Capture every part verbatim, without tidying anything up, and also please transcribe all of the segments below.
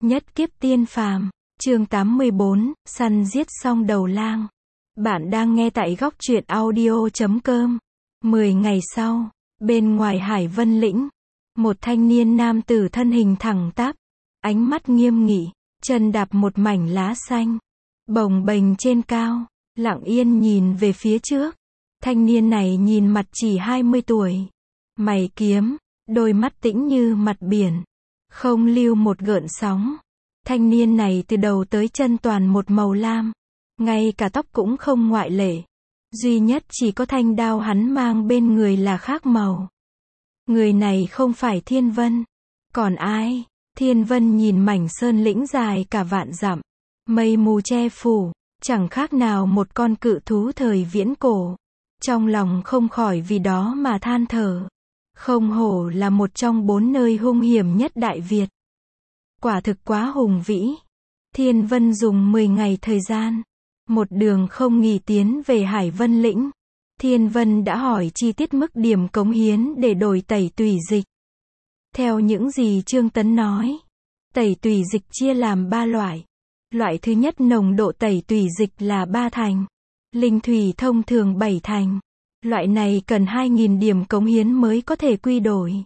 Nhất kiếp tiên phàm, chương tám mươi bốn, săn giết xong đầu lang. Bạn đang nghe tại góc truyện audio chấm com. Mười ngày sau, bên ngoài Hải Vân Lĩnh, một thanh niên nam tử thân hình thẳng tắp, ánh mắt nghiêm nghị, chân đạp một mảnh lá xanh, bồng bềnh trên cao, lặng yên nhìn về phía trước. Thanh niên này nhìn mặt chỉ hai mươi tuổi, mày kiếm, đôi mắt tĩnh như mặt biển, không lưu một gợn sóng. Thanh niên này từ đầu tới chân toàn một màu lam, ngay cả tóc cũng không ngoại lệ. Duy nhất chỉ có thanh đao hắn mang bên người là khác màu. Người này không phải Thiên Vân. Còn ai? Thiên Vân nhìn mảnh sơn lĩnh dài cả vạn dặm, mây mù che phủ, chẳng khác nào một con cự thú thời viễn cổ. Trong lòng không khỏi vì đó mà than thở. Không hổ là một trong bốn nơi hung hiểm nhất Đại Việt. Quả thực quá hùng vĩ. Thiên Vân dùng mười ngày thời gian, một đường không nghỉ tiến về Hải Vân Lĩnh. Thiên Vân đã hỏi chi tiết mức điểm cống hiến để đổi tẩy tùy dịch. Theo những gì Trương Tấn nói, tẩy tùy dịch chia làm ba loại. Loại thứ nhất nồng độ tẩy tùy dịch là ba thành. Linh thủy thông thường bảy thành. Loại này cần hai nghìn điểm cống hiến mới có thể quy đổi.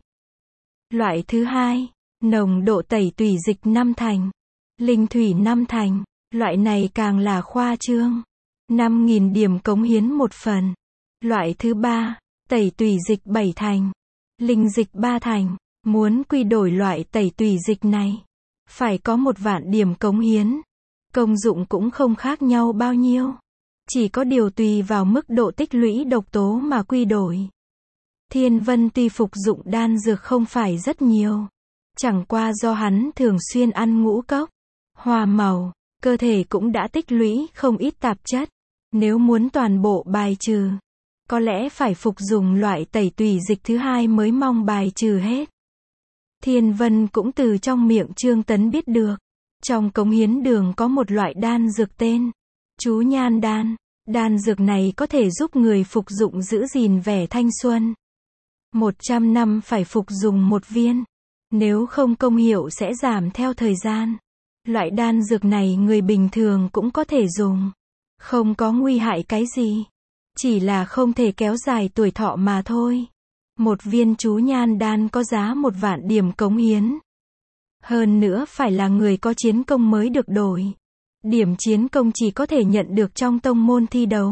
Loại thứ hai, nồng độ tẩy tùy dịch năm thành. Linh thủy năm thành. Loại này càng là khoa trương. năm nghìn điểm cống hiến một phần. Loại thứ ba, tẩy tùy dịch bảy thành. Linh dịch ba thành. Muốn quy đổi loại tẩy tùy dịch này, phải có một vạn điểm cống hiến. Công dụng cũng không khác nhau bao nhiêu. Chỉ có điều tùy vào mức độ tích lũy độc tố mà quy đổi. Thiên Vân tuy phục dụng đan dược không phải rất nhiều. Chẳng qua do hắn thường xuyên ăn ngũ cốc, hoa màu, cơ thể cũng đã tích lũy không ít tạp chất. Nếu muốn toàn bộ bài trừ, có lẽ phải phục dùng loại tẩy tùy dịch thứ hai mới mong bài trừ hết. Thiên Vân cũng từ trong miệng Trương Tấn biết được. Trong cống hiến đường có một loại đan dược tên Chú Nhan Đan. Đan dược này có thể giúp người phục dụng giữ gìn vẻ thanh xuân. một trăm năm phải phục dùng một viên. Nếu không công hiệu sẽ giảm theo thời gian. Loại đan dược này người bình thường cũng có thể dùng. Không có nguy hại cái gì. Chỉ là không thể kéo dài tuổi thọ mà thôi. Một viên chú nhan đan có giá một vạn điểm cống hiến. Hơn nữa phải là người có chiến công mới được đổi. Điểm chiến công chỉ có thể nhận được trong tông môn thi đấu.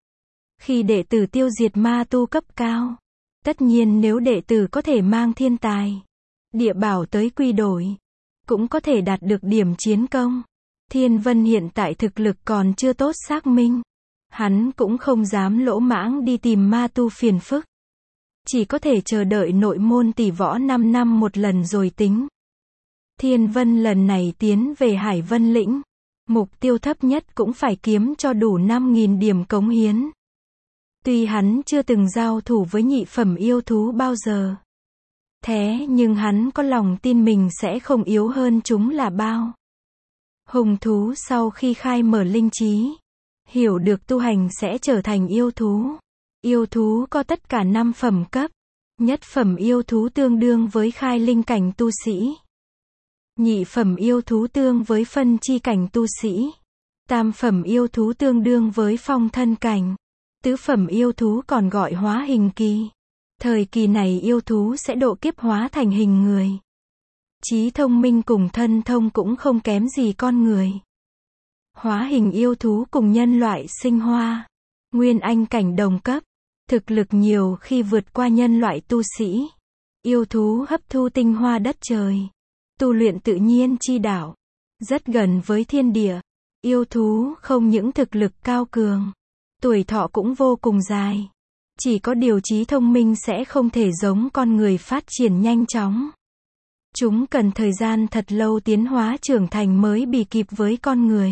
Khi đệ tử tiêu diệt ma tu cấp cao. Tất nhiên nếu đệ tử có thể mang thiên tài, địa bảo tới quy đổi, cũng có thể đạt được điểm chiến công. Thiên Vân hiện tại thực lực còn chưa tốt xác minh. Hắn cũng không dám lỗ mãng đi tìm ma tu phiền phức. Chỉ có thể chờ đợi nội môn tỷ võ năm năm một lần rồi tính. Thiên Vân lần này tiến về Hải Vân Lĩnh. Mục tiêu thấp nhất cũng phải kiếm cho đủ năm nghìn điểm cống hiến. Tuy hắn chưa từng giao thủ với nhị phẩm yêu thú bao giờ. Thế nhưng hắn có lòng tin mình sẽ không yếu hơn chúng là bao. Hùng thú sau khi khai mở linh trí, hiểu được tu hành sẽ trở thành yêu thú. Yêu thú có tất cả năm phẩm cấp. Nhất phẩm yêu thú tương đương với khai linh cảnh tu sĩ. Nhị phẩm yêu thú tương với phân chi cảnh tu sĩ. Tam phẩm yêu thú tương đương với phong thân cảnh. Tứ phẩm yêu thú còn gọi hóa hình kỳ. Thời kỳ này yêu thú sẽ độ kiếp hóa thành hình người. Trí thông minh cùng thân thông cũng không kém gì con người. Hóa hình yêu thú cùng nhân loại sinh hoa. Nguyên anh cảnh đồng cấp. Thực lực nhiều khi vượt qua nhân loại tu sĩ. Yêu thú hấp thu tinh hoa đất trời. Tu luyện tự nhiên chi đạo. Rất gần với thiên địa. Yêu thú không những thực lực cao cường, tuổi thọ cũng vô cùng dài. Chỉ có điều trí thông minh sẽ không thể giống con người phát triển nhanh chóng. Chúng cần thời gian thật lâu tiến hóa trưởng thành mới bì kịp với con người.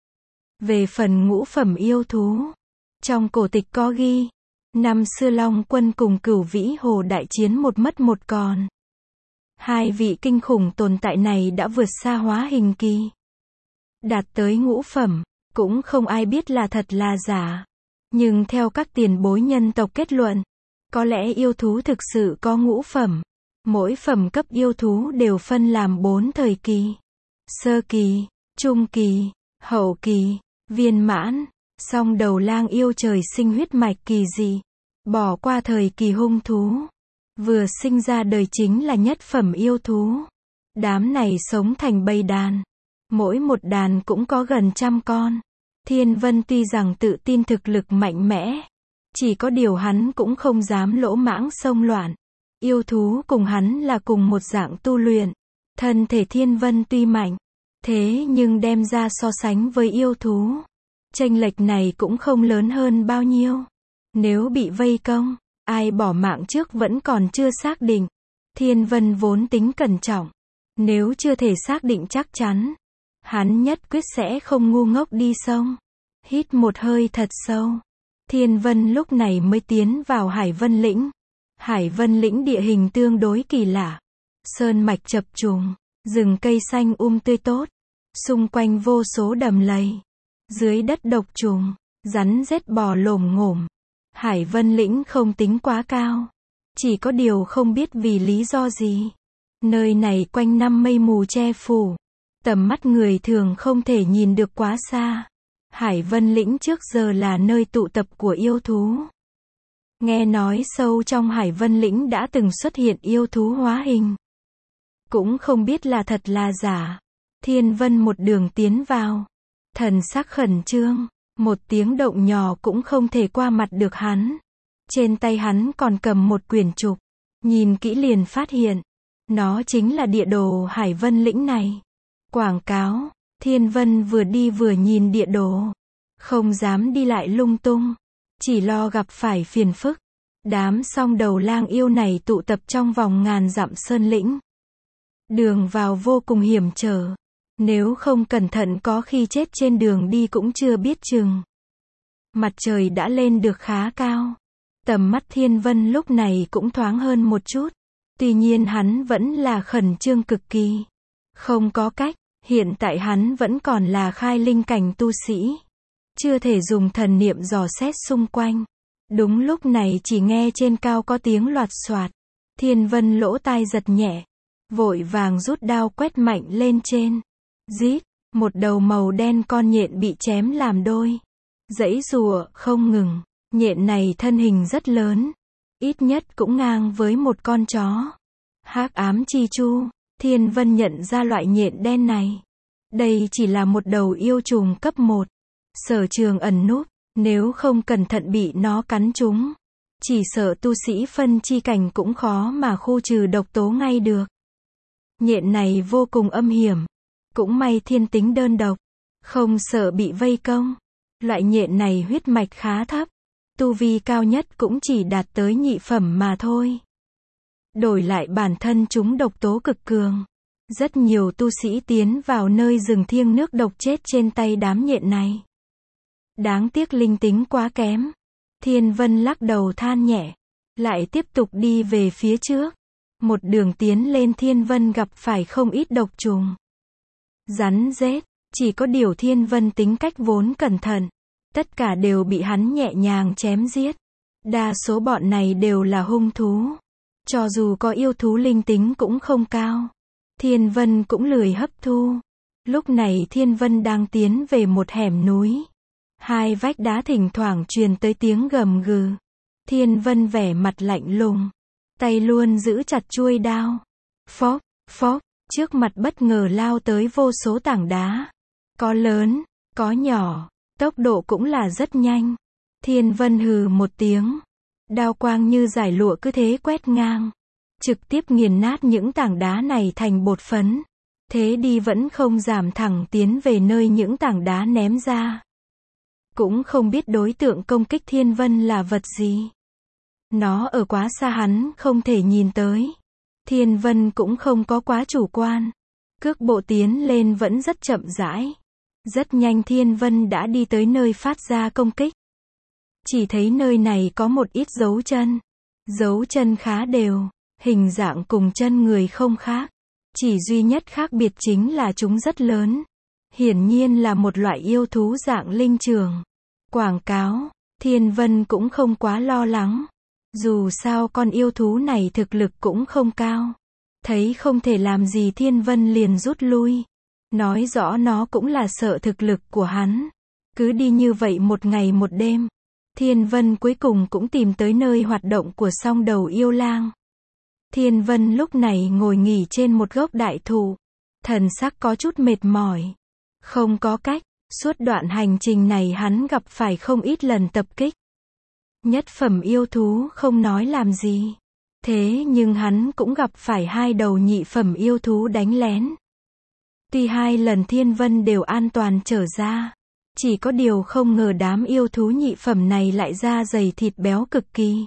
Về phần ngũ phẩm yêu thú, trong cổ tịch có ghi, năm xưa Long Quân cùng Cửu Vĩ Hồ đại chiến một mất một còn. Hai vị kinh khủng tồn tại này đã vượt xa hóa hình kỳ. Đạt tới ngũ phẩm, cũng không ai biết là thật là giả. Nhưng theo các tiền bối nhân tộc kết luận, có lẽ yêu thú thực sự có ngũ phẩm. Mỗi phẩm cấp yêu thú đều phân làm bốn thời kỳ. sơ kỳ, trung kỳ, hậu kỳ, viên mãn, song đầu lang yêu trời sinh huyết mạch kỳ dị, bỏ qua thời kỳ hung thú, vừa sinh ra đời chính là nhất phẩm yêu thú. Đám này sống thành bầy đàn, mỗi một đàn cũng có gần trăm con. Thiên Vân tuy rằng tự tin thực lực mạnh mẽ, chỉ có điều hắn cũng không dám lỗ mãng xông loạn. Yêu thú cùng hắn là cùng một dạng tu luyện. Thân thể Thiên Vân tuy mạnh, thế nhưng đem ra so sánh với yêu thú, chênh lệch này cũng không lớn hơn bao nhiêu. Nếu bị vây công, ai bỏ mạng trước vẫn còn chưa xác định. Thiên Vân vốn tính cẩn trọng, nếu chưa thể xác định chắc chắn, hắn nhất quyết sẽ không ngu ngốc đi sông. Hít một hơi thật sâu, Thiên Vân lúc này mới tiến vào Hải Vân Lĩnh. Hải Vân Lĩnh địa hình tương đối kỳ lạ, sơn mạch chập trùng, rừng cây xanh um tươi tốt, xung quanh vô số đầm lầy, dưới đất độc trùng, rắn rết bò lồm ngổm. Hải Vân Lĩnh không tính quá cao, chỉ có điều không biết vì lý do gì, nơi này quanh năm mây mù che phủ, tầm mắt người thường không thể nhìn được quá xa. Hải Vân Lĩnh trước giờ là nơi tụ tập của yêu thú. Nghe nói sâu trong Hải Vân Lĩnh đã từng xuất hiện yêu thú hóa hình. Cũng không biết là thật là giả. Thiên Vân một đường tiến vào, thần sắc khẩn trương, một tiếng động nhỏ cũng không thể qua mặt được hắn. Trên tay hắn còn cầm một quyển trục, nhìn kỹ liền phát hiện, nó chính là địa đồ Hải Vân Lĩnh này. Quảng cáo, Thiên Vân vừa đi vừa nhìn địa đồ, không dám đi lại lung tung, chỉ lo gặp phải phiền phức. Đám song đầu lang yêu này tụ tập trong vòng ngàn dặm sơn lĩnh. Đường vào vô cùng hiểm trở, nếu không cẩn thận có khi chết trên đường đi cũng chưa biết chừng. Mặt trời đã lên được khá cao, tầm mắt Thiên Vân lúc này cũng thoáng hơn một chút. Tuy nhiên hắn vẫn là khẩn trương cực kỳ. Không có cách, hiện tại hắn vẫn còn là khai linh cảnh tu sĩ, chưa thể dùng thần niệm dò xét xung quanh. Đúng lúc này chỉ nghe trên cao có tiếng loạt xoạt. Thiên Vân lỗ tai giật nhẹ, vội vàng rút đao quét mạnh lên trên. Rít, một đầu màu đen con nhện bị chém làm đôi. Giãy giụa không ngừng, nhện này thân hình rất lớn, ít nhất cũng ngang với một con chó. Hắc ám chi chu, Thiên Vân nhận ra loại nhện đen này. Đây chỉ là một đầu yêu trùng cấp một. Sở trường ẩn núp, nếu không cẩn thận bị nó cắn trúng, chỉ sợ tu sĩ phân chi cảnh cũng khó mà khu trừ độc tố ngay được. Nhện này vô cùng âm hiểm, cũng may thiên tính đơn độc, không sợ bị vây công. Loại nhện này huyết mạch khá thấp, tu vi cao nhất cũng chỉ đạt tới nhị phẩm mà thôi. Đổi lại bản thân chúng độc tố cực cường. Rất nhiều tu sĩ tiến vào nơi rừng thiêng nước độc chết trên tay đám nhện này. Đáng tiếc linh tính quá kém. Thiên Vân lắc đầu than nhẹ, lại tiếp tục đi về phía trước. Một đường tiến lên Thiên Vân gặp phải không ít độc trùng, rắn rết, chỉ có điều Thiên Vân tính cách vốn cẩn thận, tất cả đều bị hắn nhẹ nhàng chém giết. Đa số bọn này đều là hung thú, cho dù có yêu thú linh tính cũng không cao. Thiên Vân cũng lười hấp thu. Lúc này Thiên Vân đang tiến về một hẻm núi. Hai vách đá thỉnh thoảng truyền tới tiếng gầm gừ. Thiên Vân vẻ mặt lạnh lùng, tay luôn giữ chặt chuôi đao. Phốc, phốc, trước mặt bất ngờ lao tới vô số tảng đá. Có lớn, có nhỏ, tốc độ cũng là rất nhanh. Thiên Vân hừ một tiếng, đao quang như giải lụa cứ thế quét ngang, trực tiếp nghiền nát những tảng đá này thành bột phấn. Thế đi vẫn không giảm thẳng tiến về nơi những tảng đá ném ra. Cũng không biết đối tượng công kích Thiên Vân là vật gì. Nó ở quá xa hắn không thể nhìn tới. Thiên Vân cũng không có quá chủ quan. Cước bộ tiến lên vẫn rất chậm rãi. Rất nhanh Thiên Vân đã đi tới nơi phát ra công kích. Chỉ thấy nơi này có một ít dấu chân. Dấu chân khá đều, hình dạng cùng chân người không khác. Chỉ duy nhất khác biệt chính là chúng rất lớn. Hiển nhiên là một loại yêu thú dạng linh trường. Quảng cáo, Thiên Vân cũng không quá lo lắng. Dù sao con yêu thú này thực lực cũng không cao. Thấy không thể làm gì Thiên Vân liền rút lui. Nói rõ nó cũng là sợ thực lực của hắn. Cứ đi như vậy một ngày một đêm, Thiên Vân cuối cùng cũng tìm tới nơi hoạt động của song đầu yêu lang. Thiên Vân lúc này ngồi nghỉ trên một gốc đại thụ, thần sắc có chút mệt mỏi. Không có cách, suốt đoạn hành trình này hắn gặp phải không ít lần tập kích. Nhất phẩm yêu thú không nói làm gì. Thế nhưng hắn cũng gặp phải hai đầu nhị phẩm yêu thú đánh lén. Tuy hai lần Thiên Vân đều an toàn trở ra, chỉ có điều không ngờ đám yêu thú nhị phẩm này lại da dày thịt béo cực kỳ.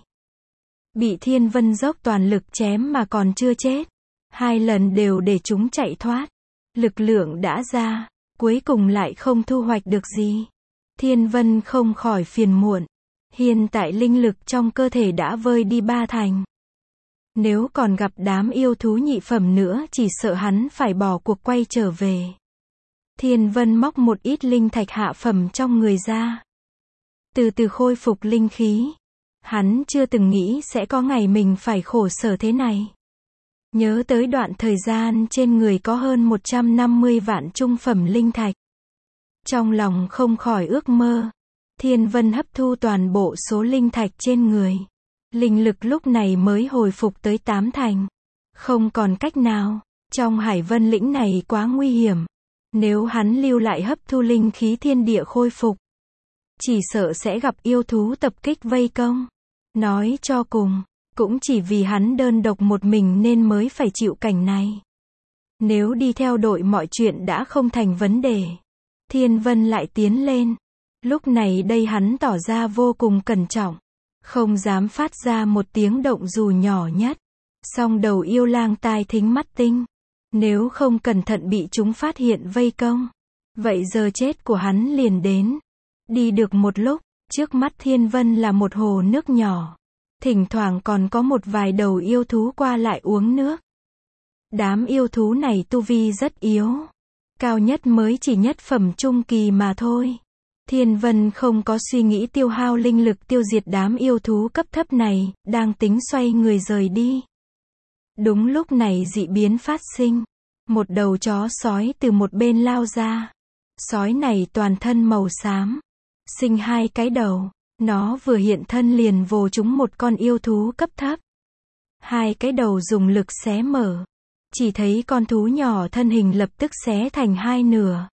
Bị Thiên Vân dốc toàn lực chém mà còn chưa chết. Hai lần đều để chúng chạy thoát. Lực lượng đã ra, cuối cùng lại không thu hoạch được gì. Thiên Vân không khỏi phiền muộn. Hiện tại linh lực trong cơ thể đã vơi đi ba thành. Nếu còn gặp đám yêu thú nhị phẩm nữa chỉ sợ hắn phải bỏ cuộc quay trở về. Thiên Vân móc một ít linh thạch hạ phẩm trong người ra. Từ từ khôi phục linh khí. Hắn chưa từng nghĩ sẽ có ngày mình phải khổ sở thế này. Nhớ tới đoạn thời gian trên người có hơn một trăm năm mươi vạn trung phẩm linh thạch. Trong lòng không khỏi ước mơ. Thiên Vân hấp thu toàn bộ số linh thạch trên người. Linh lực lúc này mới hồi phục tới tám thành. Không còn cách nào. Trong Hải Vân lĩnh này quá nguy hiểm. Nếu hắn lưu lại hấp thu linh khí thiên địa khôi phục, chỉ sợ sẽ gặp yêu thú tập kích vây công. Nói cho cùng, cũng chỉ vì hắn đơn độc một mình nên mới phải chịu cảnh này. Nếu đi theo đội mọi chuyện đã không thành vấn đề. Thiên Vân lại tiến lên. Lúc này đây hắn tỏ ra vô cùng cẩn trọng. Không dám phát ra một tiếng động dù nhỏ nhất. Song đầu yêu lang tai thính mắt tinh. Nếu không cẩn thận bị chúng phát hiện vây công, vậy giờ chết của hắn liền đến. Đi được một lúc, trước mắt Thiên Vân là một hồ nước nhỏ. Thỉnh thoảng còn có một vài đầu yêu thú qua lại uống nước. Đám yêu thú này tu vi rất yếu. Cao nhất mới chỉ nhất phẩm trung kỳ mà thôi. Thiên Vân không có suy nghĩ tiêu hao linh lực tiêu diệt đám yêu thú cấp thấp này, đang tính xoay người rời đi. Đúng lúc này dị biến phát sinh. Một đầu chó sói từ một bên lao ra. Sói này toàn thân màu xám. Sinh hai cái đầu. Nó vừa hiện thân liền vồ trúng một con yêu thú cấp thấp. Hai cái đầu dùng lực xé mở. Chỉ thấy con thú nhỏ thân hình lập tức xé thành hai nửa.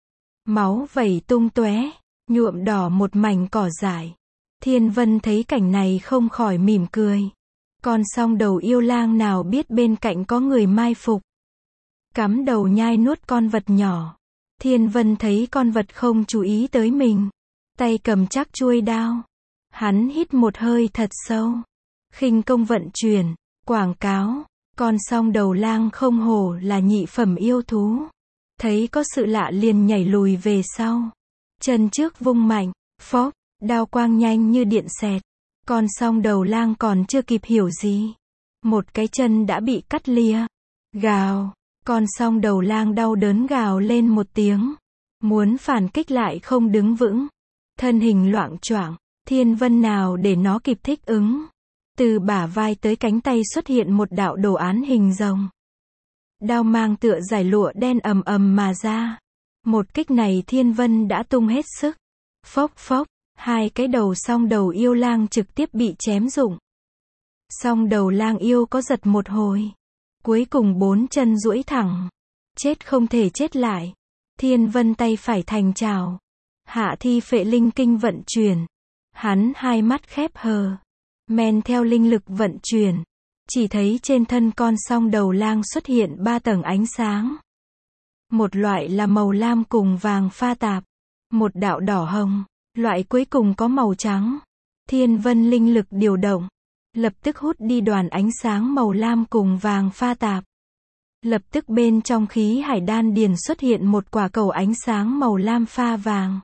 Máu vẩy tung tóe, nhuộm đỏ một mảnh cỏ dại. Thiên Vân thấy cảnh này không khỏi mỉm cười. Con song đầu yêu lang nào biết bên cạnh có người mai phục. Cắm đầu nhai nuốt con vật nhỏ. Thiên Vân thấy con vật không chú ý tới mình. Tay cầm chắc chuôi đao. Hắn hít một hơi thật sâu. Khinh công vận chuyển, quảng cáo. Con song đầu lang không hổ là nhị phẩm yêu thú. Thấy có sự lạ liền nhảy lùi về sau. Chân trước vung mạnh, phốc, đao quang nhanh như điện xẹt. Con song đầu lang còn chưa kịp hiểu gì. Một cái chân đã bị cắt lìa. Gào, con song đầu lang đau đớn gào lên một tiếng. Muốn phản kích lại không đứng vững. Thân hình loạng choạng, Thiên Vân nào để nó kịp thích ứng. Từ bả vai tới cánh tay xuất hiện một đạo đồ án hình rồng. Đao mang tựa dải lụa đen ầm ầm mà ra. Một kích này Thiên Vân đã tung hết sức. Phốc phốc, hai cái đầu song đầu yêu lang trực tiếp bị chém rụng. Song đầu lang yêu có giật một hồi. Cuối cùng bốn chân duỗi thẳng. Chết không thể chết lại. Thiên Vân tay phải thành trào. Hạ thi phệ linh kinh vận chuyển. Hắn hai mắt khép hờ. Men theo linh lực vận chuyển. Chỉ thấy trên thân con song đầu lang xuất hiện ba tầng ánh sáng. Một loại là màu lam cùng vàng pha tạp. Một đạo đỏ hồng. Loại cuối cùng có màu trắng. Thiên Vân linh lực điều động. Lập tức hút đi đoàn ánh sáng màu lam cùng vàng pha tạp. Lập tức bên trong khí hải đan điền xuất hiện một quả cầu ánh sáng màu lam pha vàng.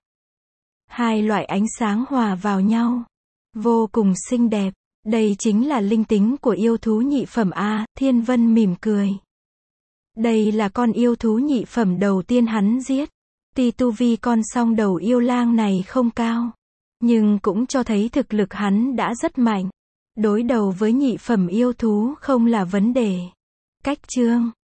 Hai loại ánh sáng hòa vào nhau. Vô cùng xinh đẹp. Đây chính là linh tính của yêu thú nhị phẩm A, Thiên Vân mỉm cười. Đây là con yêu thú nhị phẩm đầu tiên hắn giết. Tuy tu vi con song đầu yêu lang này không cao, nhưng cũng cho thấy thực lực hắn đã rất mạnh. Đối đầu với nhị phẩm yêu thú không là vấn đề. Cách chương